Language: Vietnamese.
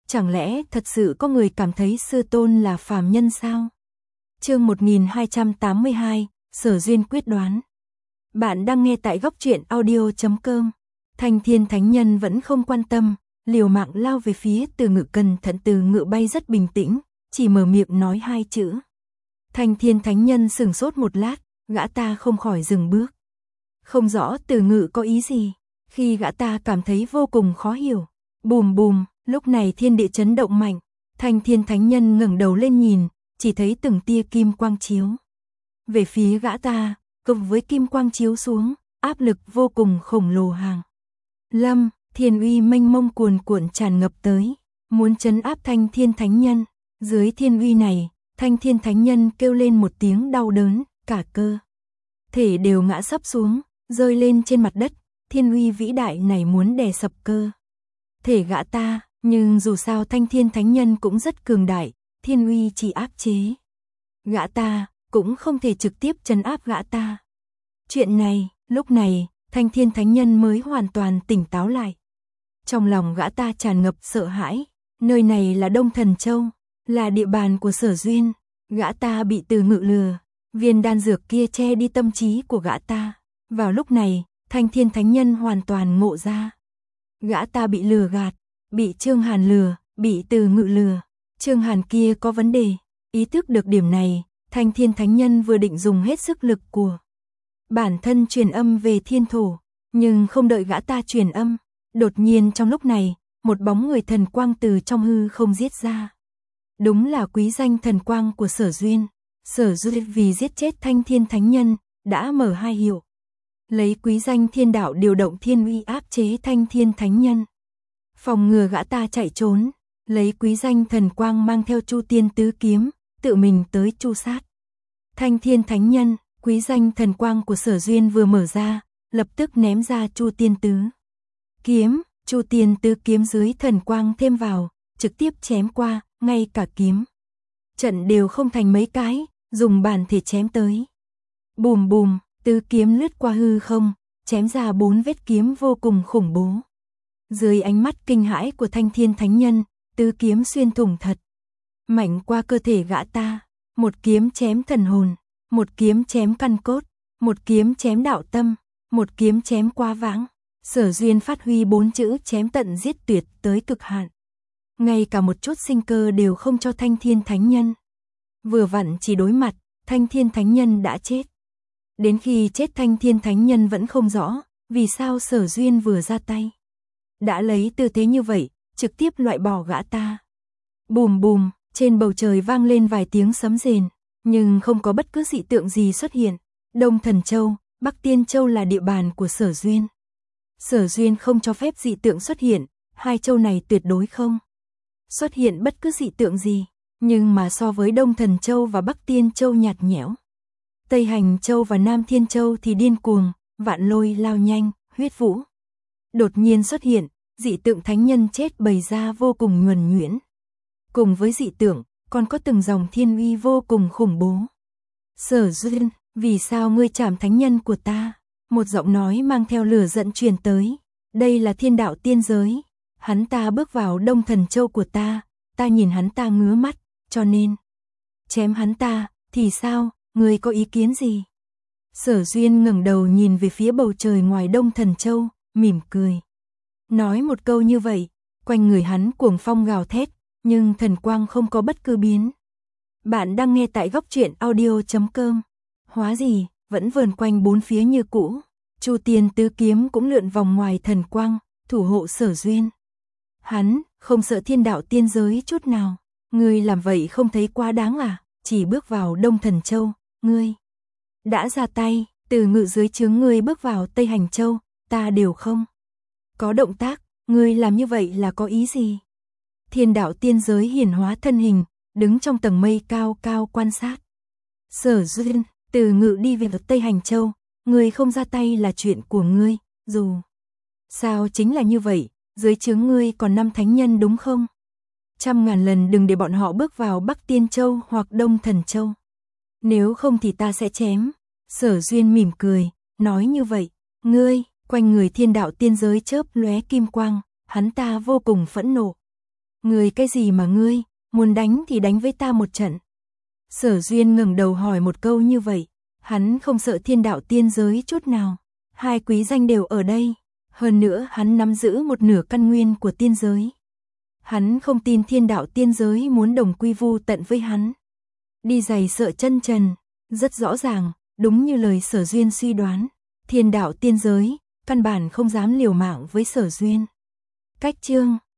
Chẳng lẽ thật sự có người cảm thấy sư tôn là phàm nhân sao? Chương 1282, Sở Duyên quyết đoán. Bạn đang nghe tại góc truyện audio.com. Thanh Thiên Thánh Nhân vẫn không quan tâm, liều mạng lao về phía Từ Ngự, cẩn thận. Từ Ngự bay rất bình tĩnh, chỉ mở miệng nói hai chữ. Thanh Thiên Thánh Nhân sửng sốt một lát, gã ta không khỏi dừng bước. Không rõ Từ Ngự có ý gì, khi gã ta cảm thấy vô cùng khó hiểu. Bùm bùm, lúc này thiên địa chấn động mạnh, Thanh Thiên Thánh Nhân ngẩng đầu lên nhìn, chỉ thấy từng tia kim quang chiếu về phía gã ta, cùng với kim quang chiếu xuống, áp lực vô cùng khổng lồ hàng lâm, thiên uy mênh mông cuồn cuộn tràn ngập tới, muốn trấn áp Thanh Thiên Thánh Nhân. Dưới thiên uy này, Thanh Thiên Thánh Nhân kêu lên một tiếng đau đớn, cả cơ thể đều ngã sấp xuống, rơi lên trên mặt đất. Thiên uy vĩ đại này muốn đè sập cơ thể gã ta, nhưng dù sao Thanh Thiên Thánh Nhân cũng rất cường đại, thiên uy chỉ áp chế gã ta, cũng không thể trực tiếp trấn áp gã ta. Chuyện này, lúc này, Thanh Thiên Thánh Nhân mới hoàn toàn tỉnh táo lại. Trong lòng gã ta tràn ngập sợ hãi, nơi này là Đông Thần Châu, là địa bàn của Sở Duyên, gã ta bị Từ Ngự lừa, viên đan dược kia che đi tâm trí của gã ta. Vào lúc này, Thanh Thiên Thánh Nhân hoàn toàn ngộ ra. Gã ta bị lừa gạt, bị Trương Hàn lừa, bị Từ Ngự lừa. Trương Hàn kia có vấn đề, ý thức được điểm này, Thanh Thiên Thánh Nhân vừa định dùng hết sức lực của bản thân truyền âm về thiên thổ, nhưng không đợi gã ta truyền âm, đột nhiên trong lúc này, một bóng người thần quang từ trong hư không giết ra. Đúng là quý danh thần quang của Sở Duyên. Sở Duyên vì giết chết Thanh Thiên Thánh Nhân, đã mở hai hiệu. Lấy quý danh thiên đạo điều động thiên uy áp chế Thanh Thiên Thánh Nhân, phòng ngừa gã ta chạy trốn, lấy quý danh thần quang mang theo Chu Tiên Tứ Kiếm, tự mình tới chu sát Thanh Thiên Thánh Nhân. Quý danh thần quang của Sở Duyên vừa mở ra, lập tức ném ra Chu Tiên Tứ Kiếm, Chu Tiên Tứ Kiếm dưới thần quang thêm vào, trực tiếp chém qua, ngay cả kiếm trận đều không thành mấy cái, dùng bản thể chém tới. Bùm bùm, tứ kiếm lướt qua hư không, chém ra 4 vết kiếm vô cùng khủng bố. Dưới ánh mắt kinh hãi của Thanh Thiên Thánh Nhân, tứ kiếm xuyên thủng thật mạnh qua cơ thể gã ta, một kiếm chém thần hồn, một kiếm chém căn cốt, một kiếm chém đạo tâm, một kiếm chém quá vãng. Sở Duyên phát huy 4 chữ chém tận giết tuyệt tới cực hạn, ngay cả một chút sinh cơ đều không cho Thanh Thiên Thánh Nhân. Vừa vặn chỉ đối mặt, Thanh Thiên Thánh Nhân đã chết. Đến khi chết Thanh Thiên Thánh Nhân vẫn không rõ, vì sao Sở Duyên vừa ra tay đã lấy tư thế như vậy, trực tiếp loại bỏ gã ta. Bùm bùm, trên bầu trời vang lên vài tiếng sấm rền, nhưng không có bất cứ dị tượng gì xuất hiện. Đông Thần Châu, Bắc Tiên Châu là địa bàn của Sở Duyên. Sở Duyên không cho phép dị tượng xuất hiện, hai châu này tuyệt đối không xuất hiện bất cứ dị tượng gì, nhưng mà so với Đông Thần Châu và Bắc Tiên Châu nhạt nhẽo, Tây Hành Châu và Nam Thiên Châu thì điên cuồng, vạn lôi lao nhanh, huyết vũ đột nhiên xuất hiện, dị tượng thánh nhân chết bày ra vô cùng nhuần nhuyễn. Cùng với dị tượng, còn có từng dòng thiên uy vô cùng khủng bố. Sở Duyên, vì sao ngươi chảm thánh nhân của ta? Một giọng nói mang theo lửa giận truyền tới. Đây là thiên đạo tiên giới, hắn ta bước vào Đông Thần Châu của ta nhìn hắn ta ngứa mắt, cho nên chém hắn ta, thì sao, ngươi có ý kiến gì? Sở Duyên ngẩng đầu nhìn về phía bầu trời ngoài Đông Thần Châu, mỉm cười. Nói một câu như vậy, quanh người hắn cuồng phong gào thét, nhưng thần quang không có bất cứ biến. Bạn đang nghe tại góc truyện audio.com. Hóa gì, vẫn vờn quanh bốn phía như cũ. Chu Tiên Tứ Kiếm cũng lượn vòng ngoài thần quang, thủ hộ Sở Duyên. Hắn không sợ thiên đạo tiên giới chút nào. Ngươi làm vậy không thấy quá đáng à? Chỉ bước vào Đông Thần Châu, ngươi đã ra tay. Từ Ngự dưới trướng ngươi bước vào Tây Hành Châu, ta đều không có động tác. Ngươi làm như vậy là có ý gì? Thiên đạo tiên giới hiển hóa thân hình, đứng trong tầng mây cao cao quan sát. Sở Duyên, Từ Ngự đi về Tây Hành Châu, ngươi không ra tay là chuyện của ngươi, dù sao chính là như vậy, dưới trướng ngươi còn 5 thánh nhân đúng không? 100.000 lần đừng để bọn họ bước vào Bắc Tiên Châu hoặc Đông Thần Châu. Nếu không thì ta sẽ chém. Sở Duyên mỉm cười, nói như vậy. Ngươi, quanh người thiên đạo tiên giới chớp lóe kim quang, hắn ta vô cùng phẫn nộ. Ngươi cái gì mà ngươi, muốn đánh thì đánh với ta một trận. Sở Duyên ngẩng đầu hỏi một câu như vậy, hắn không sợ thiên đạo tiên giới chút nào. Hai quý danh đều ở đây, hơn nữa hắn nắm giữ một nửa căn nguyên của tiên giới. Hắn không tin thiên đạo tiên giới muốn đồng quy vu tận với hắn. Đi giày sợ chân trần, rất rõ ràng, đúng như lời Sở Duyên suy đoán, thiên đạo tiên giới căn bản không dám liều mạng với Sở Duyên. Cách chương